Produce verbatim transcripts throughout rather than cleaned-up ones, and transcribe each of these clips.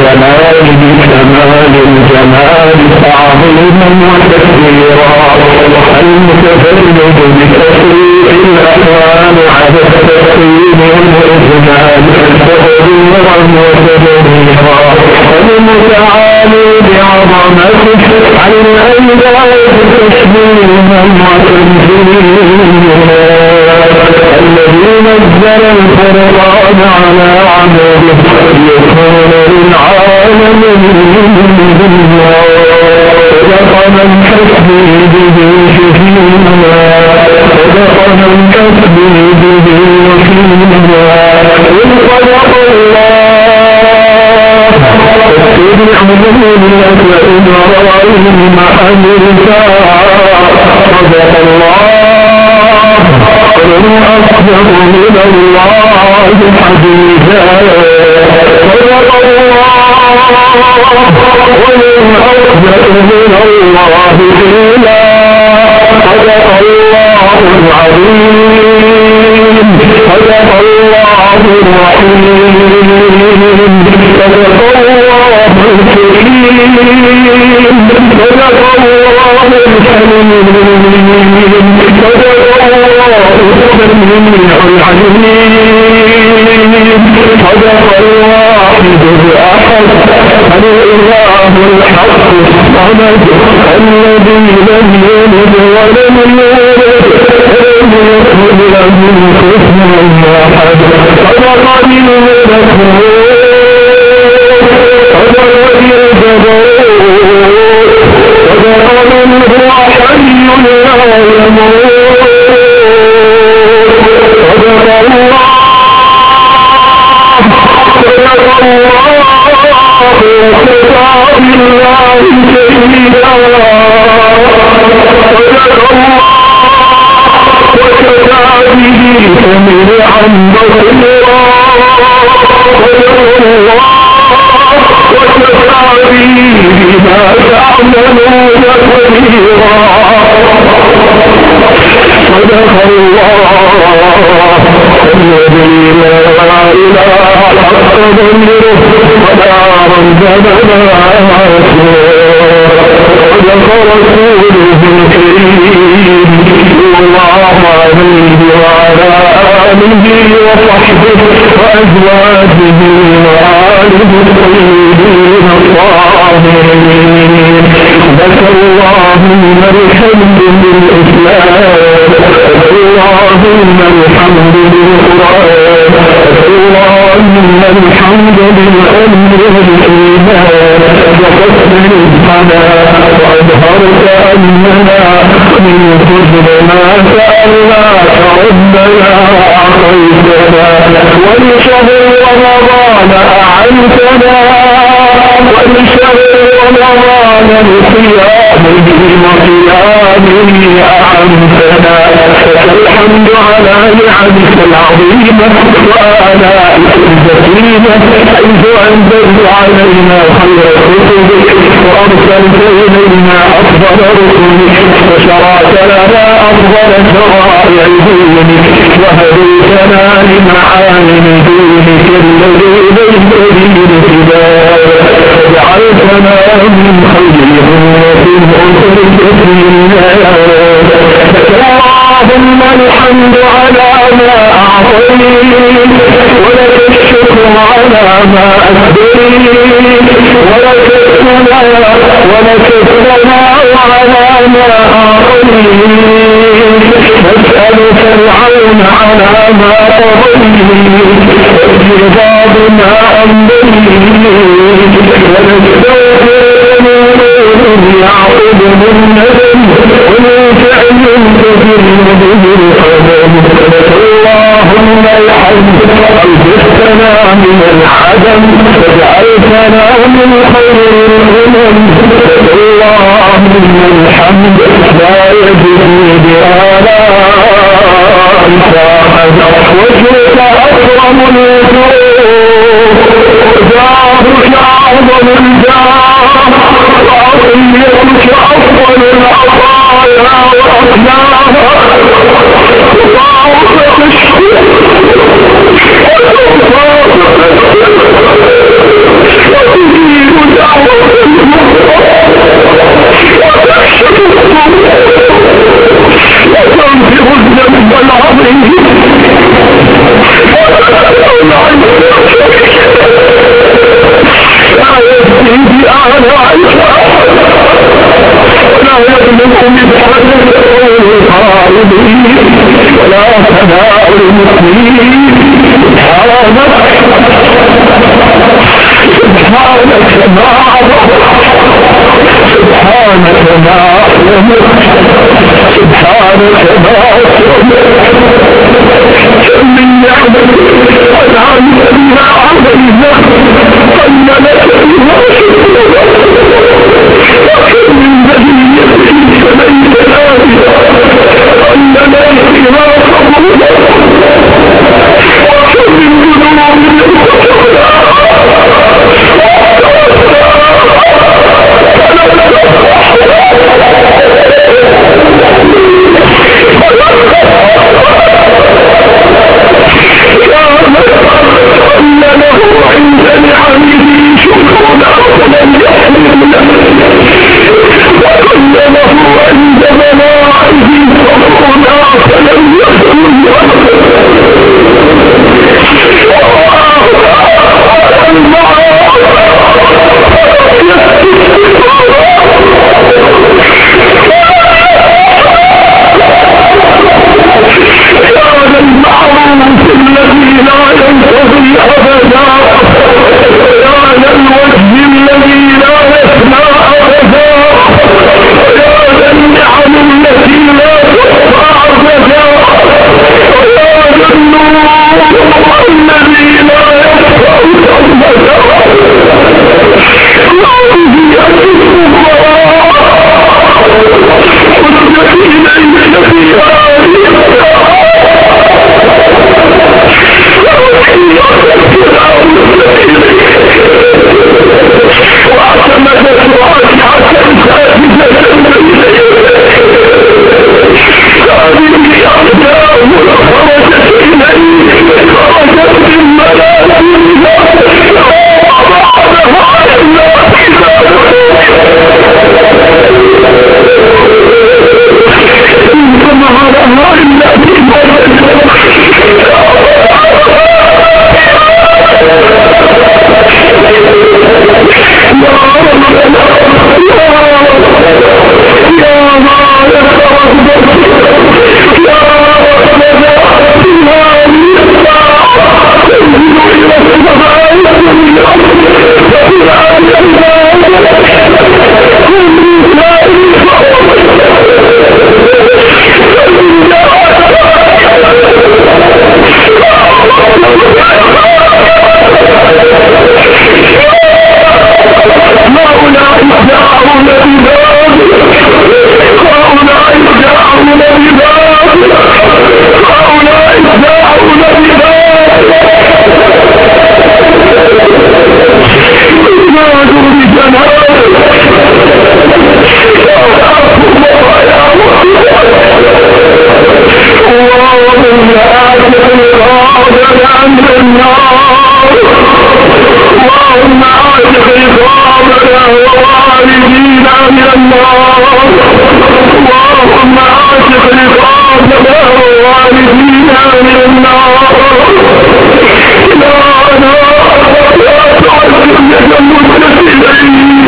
الجمال بكمال الجمال تعظيما وتكبيرا، المتفرد بتفريق الأكوان على التسليم والإجمال تقديرا وتدبيرا، المتعالي بعظمته عن الأنداد تشبيها وتنزيلا، الذي نزل الفرقان على عبده ليكون للعالمين بالله، صدق من حسبي به شهيدا، صدق من حسبي به وكيلا، إن صدق الله اتبع ملة إبراهيم حنيفا، صدق الله ومن أصدق من الله حديثا، صدق الله ومن أصدق من الله قيلا، صدق الله العظيم، صدق الله الرحيم، صدق الله الكريم، صدق الله الحليم، صدق الله السميع العليم، صدق الواحد الأحد الإله الحق الصمد الذي لم يلد ولم يولد ولم يكن له كفوا أحد، صدق بالملكوت، صدق بالجبروت، صدق من هو حي لا يموت، صدق الله، صدق الله وكفى بالله شهيدا، صدق الله وكفى به سميعا بصيرا، صدق الله وكفى به بما تعملون خبيرا، صدق الله الذي لا إله حق ضميره ولا رب لنا صدق رسوله الكريم الله عليه وعلى آله وصحبه وأزواجه وآله الطيبين الطاهرين، لك اللهم الحمد بالإسلام، اللهم الحمد بالقرآن، اللهم الحمد بالأمر والإيمان، وقصد رزقنا وأظهرت أننا من كل ما سألناك ربنا أعطيتنا، ولشهر رمضان أعنتنا، ولشهر رمضان بصيامه وقيامه أعنتنا، الحمد على نعمك العظيمة وآلائك الجسيمة، حيث أنزلت علينا خير كتبك وأرسلت إلينا أفضل رسلك وشرعت لنا أفضل شرائع دينك وهديتنا لمعالم دينك الذي ليس به ابتداء، وجعلتنا من خير أمة أخرجت للناس، اللهم الحمد على ما أعطيت، ولك الشكر على ما أسديت، ولك الثناء ولك الثناء على ما أعطيت، نسألك العون على ما قضيت، والرضا بما أمضيت، ونستغفر من يعقب من ندم ومن فعل تفر به القدم، اللهم الحمد أوجدتنا من العدم وجعلتنا من خير الأمم، اللهم الحمد لا يجري بآلائك أحد، وجهك أكرم الوجوه، جاهك أعظم الجاه، وعطيتك أفضل العطايا وأغناها، وطاعتك الشكر وتوفاقك ولا يبلغ مثقال الخالدين ولا ثناء المسلمين. سبحانك سبحانك ما سبحانك ما سبحانك ما كم من نعمة أنعمت بها علينا أن لك بها وكم من بلية سميتنا بها أن لك بها قبولا وكم من ذنوب أن له عند نعمه شكرنا فلم يحرمنا وأن له عند بلاءه صبرنا فلم يخذلنا هذا المعروف الذي لا ينتهي أبدا هذا الوجه الذي لا يفنى أبدا هذا النعم التي لا تحصى أبدا هذا النور الذي لا يخفى أبدا هذه الفقراء والذين إليك في هذه واعتمدت راجعة ساجدة هذه أقدام خرجت إليه خرجت من ملائكة وضعها إلا إنما لها إلا اللهم اعتق رقابنا ووالدينا من النار اللهم اعتق رقابنا ووالدينا من النار لا لا لا تعذب يد المتسلين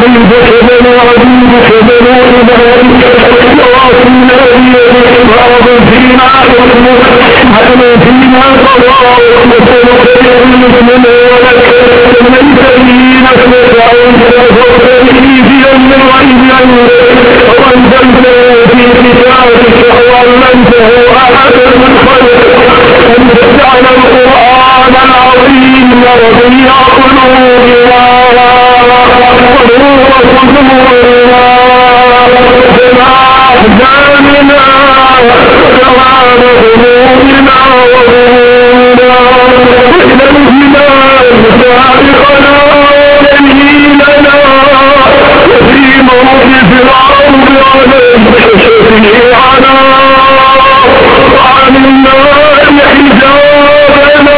عبيدك بنو عبيدك بنو عبادك وأصلنا بيدك وأرض فينا حكمك حكم فينا قضاءك وسنخير من ولك ليس لي نفسك عنك فاغفرني في يوم الغيب عنك وأنزلته في كتابك وعلمته أحدا من خلقك أن تجعل القرآن العظيم ربيع قلوبنا ونور صدورنا جماع أحزاننا وثواب همومنا وغمومنا وإلى الجبال سابقنا وليلنا وفي موقف العرض عليك شفيعنا وعن النار حجابنا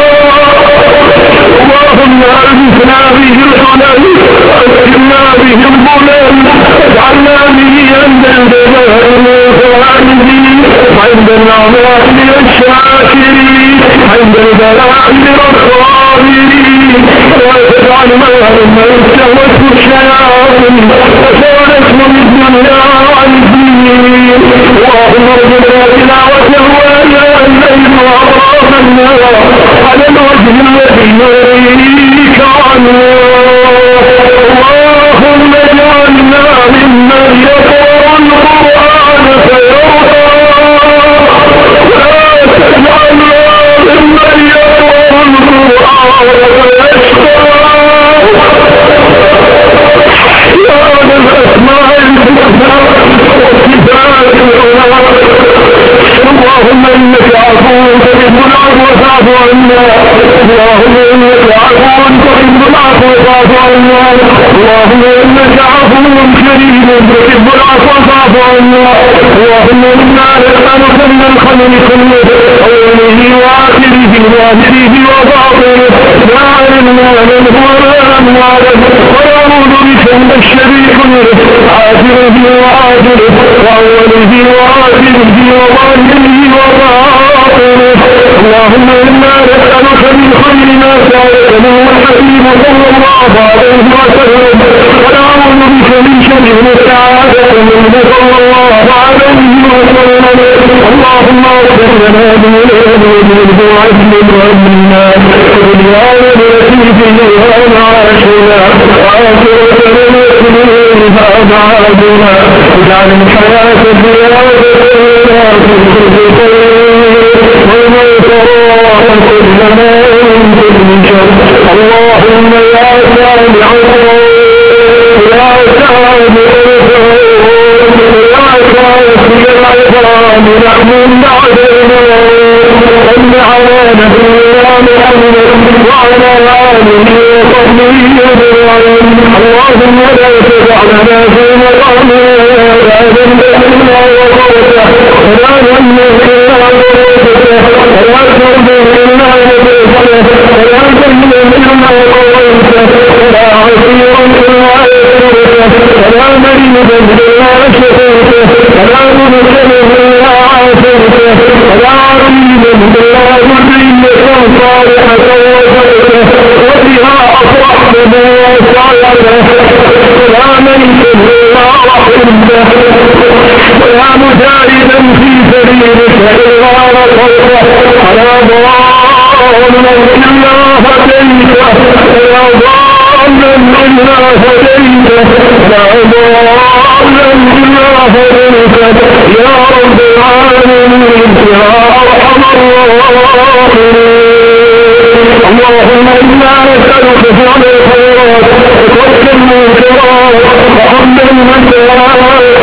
اللهم ألفنا به الحلال وأسكننا به الظلال واجعلنا به عند الجبال الفائزين عند النعماء الشاكرين عند البلاء الصابرين ولا تجعل مهما استهوته الشياطين وشغلته الدنيا عن الدين اللهم ارزقنا تلاوته آناء الليل وأطراف النهار على الوجه الذي يريك عنه اللهم اجعلنا ممن يقرأ القرآن فيرضى ولا تجعلنا ممن يقرأ القرآن فيشقى يا ذا الأسماء الحسنى والصفات العلى اللهم إنك عفو تحب العفو فاعف عنا اللهم إنك عفو تحب العفو فاعف عنا اللهم إنك عفو كريم تحب العفو فاعف عنا اللهم إنا نسألك من الخير كله أوله وآخره ظاهره وباطنه لا علمنا منه ولا أمواله ونعوذ بك من الشر كله عاجله وآجله وأوله وآخره وظاهره وباطنه اللهم إنا نسألك من خير ما سألك منه الحبيب صلى الله عليه وسلم ونعوذ بك من شر ما استعاذك منه صلى الله عليه وسلم اللهم اغفر لنا ذنوبنا وعزم وأمنا ودنيانا التي فيها معاشنا وآخرة نسلمها بعدنا واجعل الحياة زيادة لنا في كل خير والموت راحة لنا من كل شر اللهم يا سامع يا سامع يا كافي العظام نحن نعلم أن على نبينا محمد وعلى آله وصحبه أجمعين اللهم لا تدع لنا في مقامنا لا ذنبنا وغفرته ولا ذنبنا وغفرته ولا ذنبنا وغفرته ولا ذنبنا وغفرته ولا عسيرا إلا يسرته ولا مريضا إلا شفيته ولا مبتلا إلا عافيته ولا عريضا إلا ذرية صالحة وفرته وبها أفرحنا وسعيته ولا ميتا إلا رحمته ولا مجاهدا في سبيلك إلا نصرته ولا ضالا إلا هديته ولا ضالا إلا هديته ولا ضالا إلا هديته يا رب العالمين يا أرحم الراحمين اللهم إنا نسألك فعل الخيرات وترك المنكرات وحب المساكين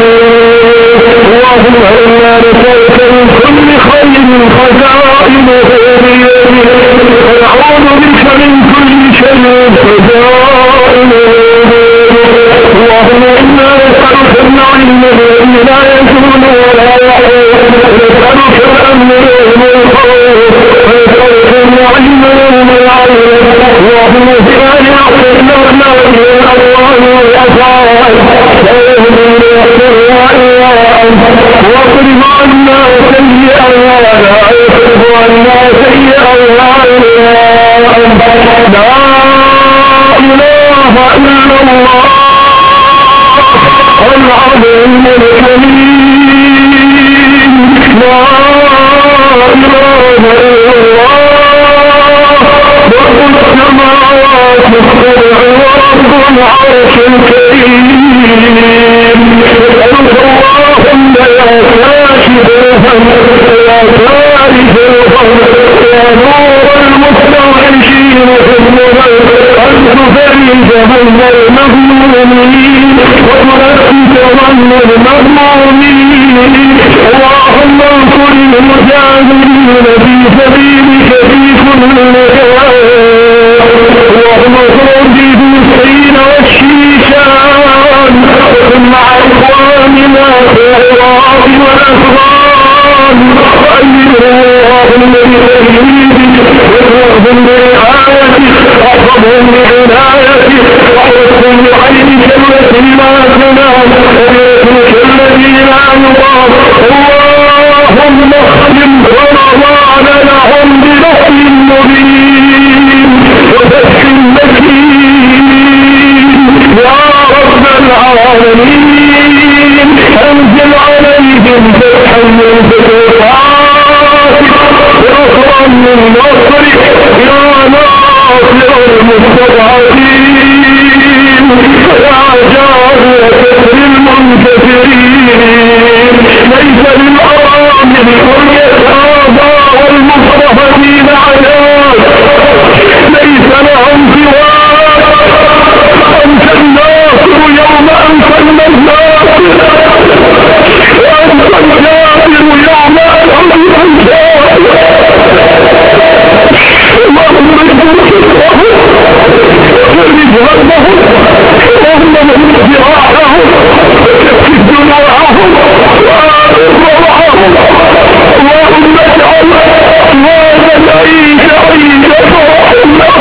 اللهم إنا نسألك من كل خير خزائنه بيدك ونعوذ بك من كل شر خزائنه بيدك اللهم إنا نسألك النعيم الذي لا يزول ولا يحول ونسألك الأمن يوم الخوف ونسألك النعيم يوم العين اللهم اجعل عقلنا ونعيم الأرواح والأفعال ويهدي يحسنها إلا أنت واصرف عنا سيئا ولا يصرف عنا سيئا إلا أنت لا إله إلا الله العرش الكريم نسألك اللهم يا كاشف الهم يا فارج الهم يا نور المستوحشين في الظلم أن تفرج هم المهمومين وتنفس ظن المهمومين اللهم انصر المجاهدين في سبيلك في كل مكان اللهم فرج الحسين والشيشان وكن مع إخواننا في العراق والأفغان وأيدهم اللهم بتأييدك وارزقهم برعايتك واحفظهم بعنايتك واحفظهم بعينك التي لا تنام وبيتك الذي لا يضام اللهم اختم رمضان لهم بنصر مبين وفتح مكين يا رب العالمين انزل عليهم فتحا من فتوحاتك ونصرا من نصرك يا ناصر المستضعفين يا جارية للمنكسرين ليس للأرامل واليتامى والمستضعفين علاج ليس لهم سواك أنت الناصر يوم أنت الناصر وأنت الجابر يوم أنت الجابر اللهم اجبر شكرهم وفرج همهم اللهم من ذراعهم وكفف دموعهم وآمن روعهم اللهم اجعل هذا العيد عيد فرح لهم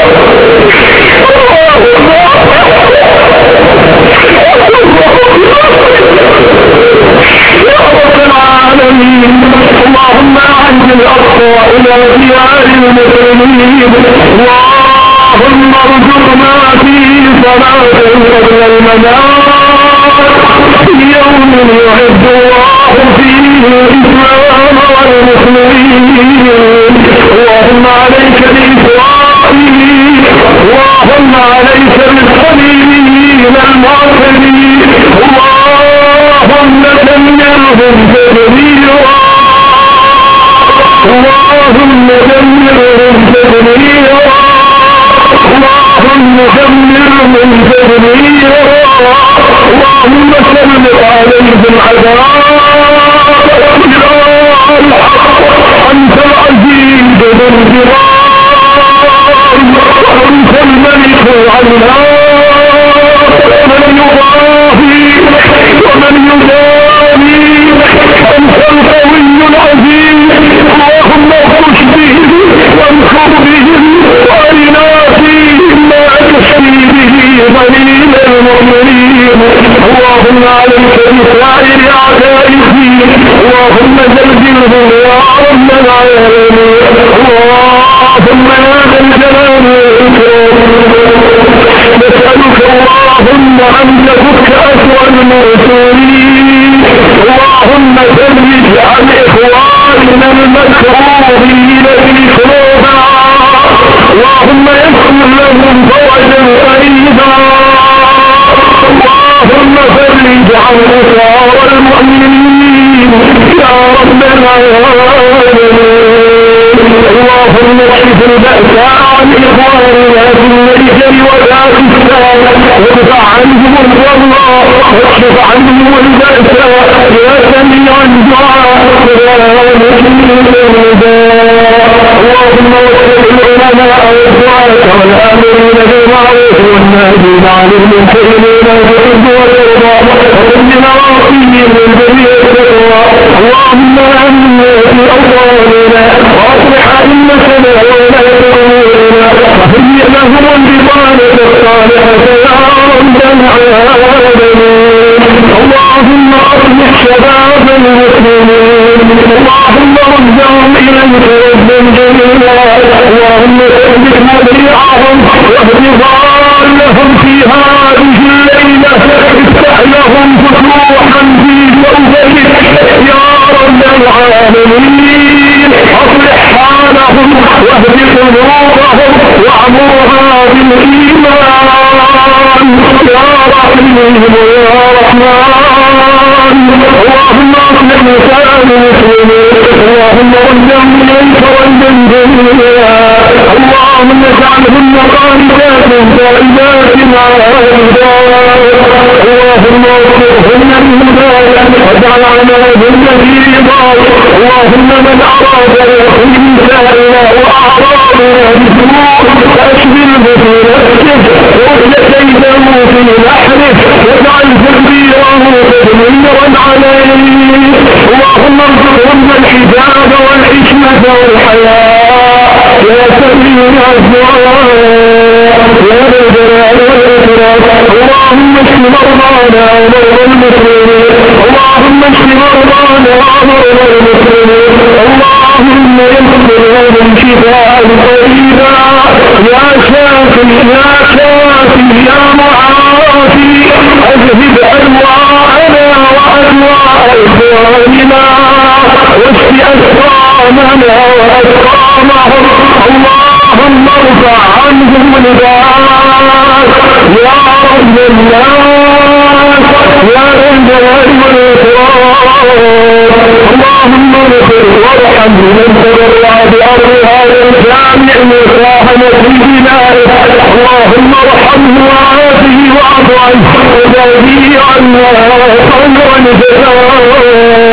يا رب العالمين اللهم أعد الأقصى إلى ديار المسلمين اللهم ارزقنا فيه صلاة قبل المنام في يوم يعد الله فيه الإسلام والمسلمين اللهم عليك بإسرائيل اللهم عليك بالخليلين المعتدين اللهم دمرهم تدميرا اللهم دمرهم تدميرا اللهم دمرهم تدميرا اللهم سلط عليهم عذابا انت العزيز ذو الانتقام انت الملك العلام من يضاهي ومن يداني انت القوي العزيز اللهم اخرج بهم وانصر بهم وارنا فيهم ما تشفي به ضليل المؤمنين اللهم عليك بسائر اعداء الدين اللهم زلزلهم يا رب العالمين اللهم يا ذا الجلال والاكرام نسالك اللهم ان تفك اسوء الموصولين اللهم فرج عن اخواننا المكروهين في كروبا اللهم يسر لهم فرجا قريبا اللهم فرج عن اسرار المؤمنين يا رب العالمين اللهم اكشف البأساء عن إخواننا في المرجل والآفستان وادفع عنهم الضراء واكشف عنهم البأساء يا سميع الدعاء يا مجيب النداء اللهم وفق العلماء والدعاة والآمرين بالمعروف والناهين عن المنكرين والحب والرضا وقدنا وعصيهم للبرية التقوى اللهم آمنا في أوطاننا واصلح أئمتنا وولاة أمورنا وهيئ لهم البطانة الصالحة يا رب العالمين اللهم أصلح شباب المسلمين اللهم ردهم إليك ردا جميلا اللهم ثبت مضيعهم واهد ضالهم في هذه الليلة افتح لهم فتوح يا رحمن اللهم اصلح نساء المسلمين اللهم ردهم اليك ردا جميلا اللهم اجعلهن قانتات تائبات عابدات اللهم اغفرهن للهداية واجعل عملهن في رضاك اللهم من اراد يخرج نسائنا واعراضنا بسوء فاشغله في نفسه وارد كيده في نحره واجعل تدبيره تدميرا عليه اللهم ارزقهن الحجاب والحكمة والحياء يا سميع الدعاء يا ذا الجلال والإكرام اللهم اشف مرضانا ومرضى المسلمين اللهم اشف مرضانا ومرضى المسلمين اللهم يسر لهم شفاء قريبا يا شافي يا شافي يا معافي اذهب انواعنا وانواع اخواننا واشف اسقامنا واسقامهم اللهم ارفع عنهم الباس يا رب الناس يا ذا الجلال والاكرام اللهم اغفر وارحم من تبرع بارض هذا الجامع مصاح نبينا اللهم ارحمه وعافه واعف عنه وجازيه عنا خيرا جزاء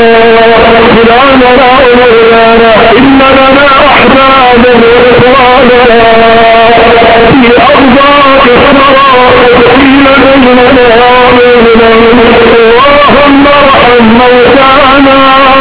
فلانا ومولانا ان لنا احبابا واخوانا في ارضاك ثمرات قيل بيننا وبينهم اللهم ارحم موتانا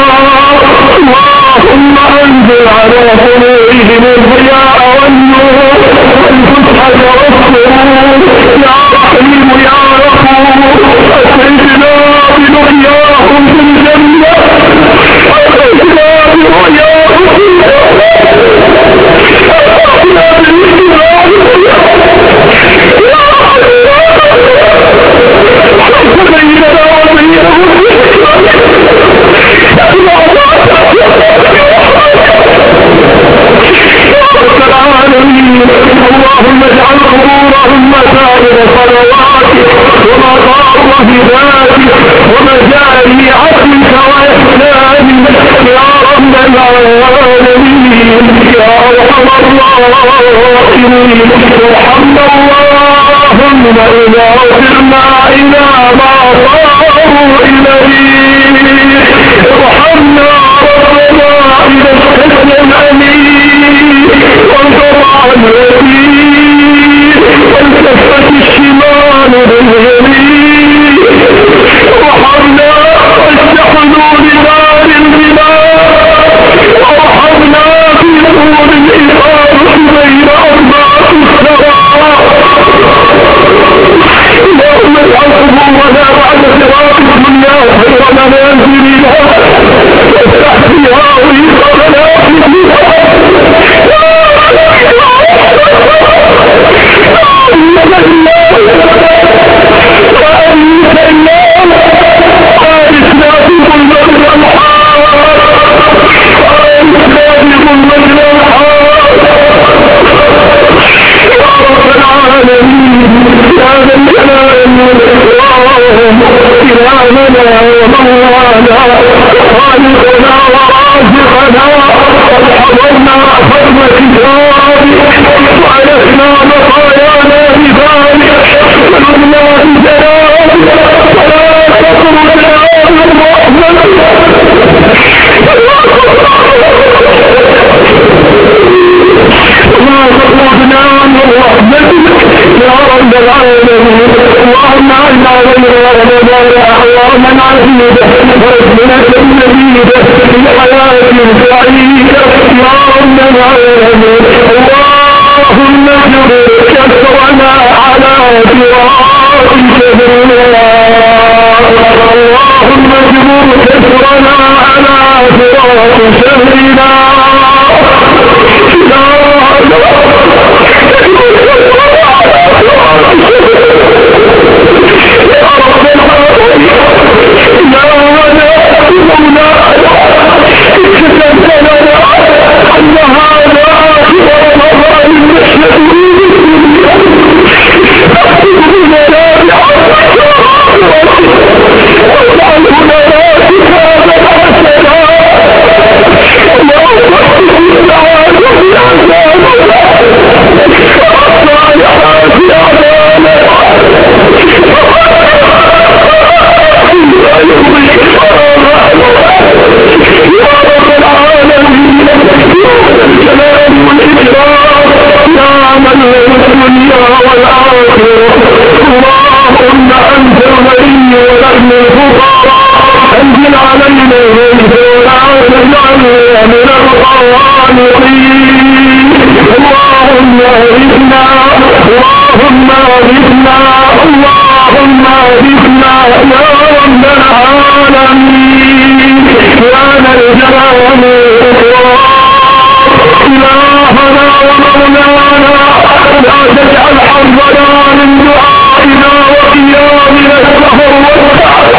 اللهم انزل على قلوبهم الضياء والنور والفتحة والسرور يا رحيم يا غفور اسعدنا برؤياهم في الجنة اسعدنا برؤياهم في الجنة اسعدنا بالإجماع يا الله بيننا وبينهم العالمين اللهم اجعل قبورهم مساجد صلواتك ومقام هدايتك ومجاري عدلك واحسانك يا رب العالمين يا ارحم الراحمين ارحمنا اللهم اذا صرنا الى ما صاروا اليه ارحمنا ربنا اذا استثنى الامين وانظر عن اليمين والتفت الشمال باليمين ارحمنا واستحضوا لنار الغمام ارحمنا في نور الإفاضة بين أربعة السماء اللهم اجعل قبورنا بعد صراط الدنيا خير منازلنا وافتح فيها رزق منازلنا إلهنا ومولانا خالقنا ورازقنا قد حضرنا فرض كتابك وعلفنا مطايانا بذلك ونرنا بجلالك ولا تطردنا من رحمتك ولا تطردنا من رحمتك يا رب العالمين اللهم اجعلنا غير رمضان اعواما عزيزه وازمنه مديده في حياه سعيده يا رب العالمين اللهم اجبر كسرنا على صراطك اللهم اجبر كسرنا على صراط شهرنا يا رب من القانطين. اللهم اغثنا اللهم اغثنا اللهم اغثنا يا رب العالمين يا ذا الجلال والإكرام. إلهنا ومولانا لا تجعل حظنا من دعائنا وقيامنا السهر والسعد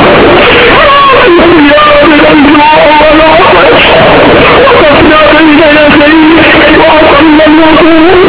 وقيامنا الجوع والعطش وقفنا بين يديك وأقل الوقوف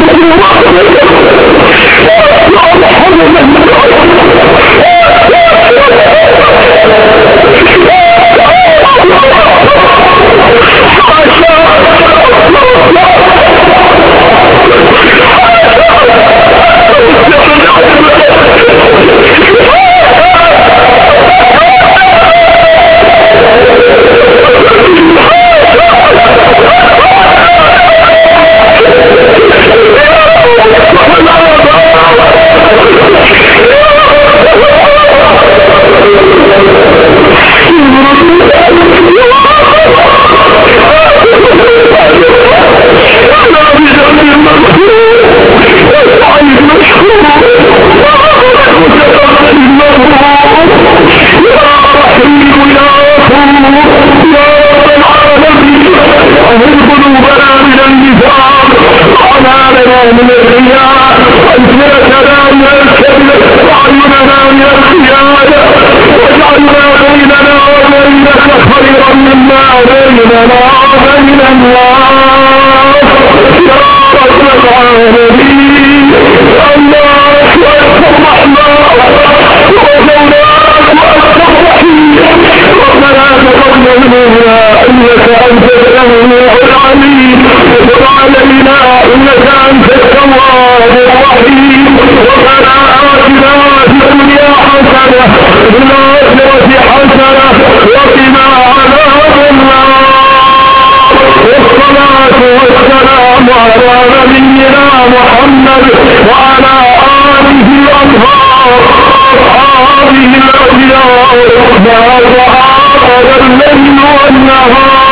من الرياء وألسنتنا من الكذب وأعيننا من الخيانة واجعلنا بيننا وبينك خيرا مما بيننا وبين الناس يا رب العالمين. الله وأنت الرحمن ومولاك وأنت الرحيم. ربنا تقبل منا إنك أنت السميع العليم وتب علينا إنك أنت التواب الرحيم. ربنا آتنا في الدنيا حسنة وفي الآخرة حسنة وقنا عذاب النار. والصلاة والسلام على نبينا محمد وعلى آله الأطهار وأصحابه الأخيار ما ظهر الليل والنهار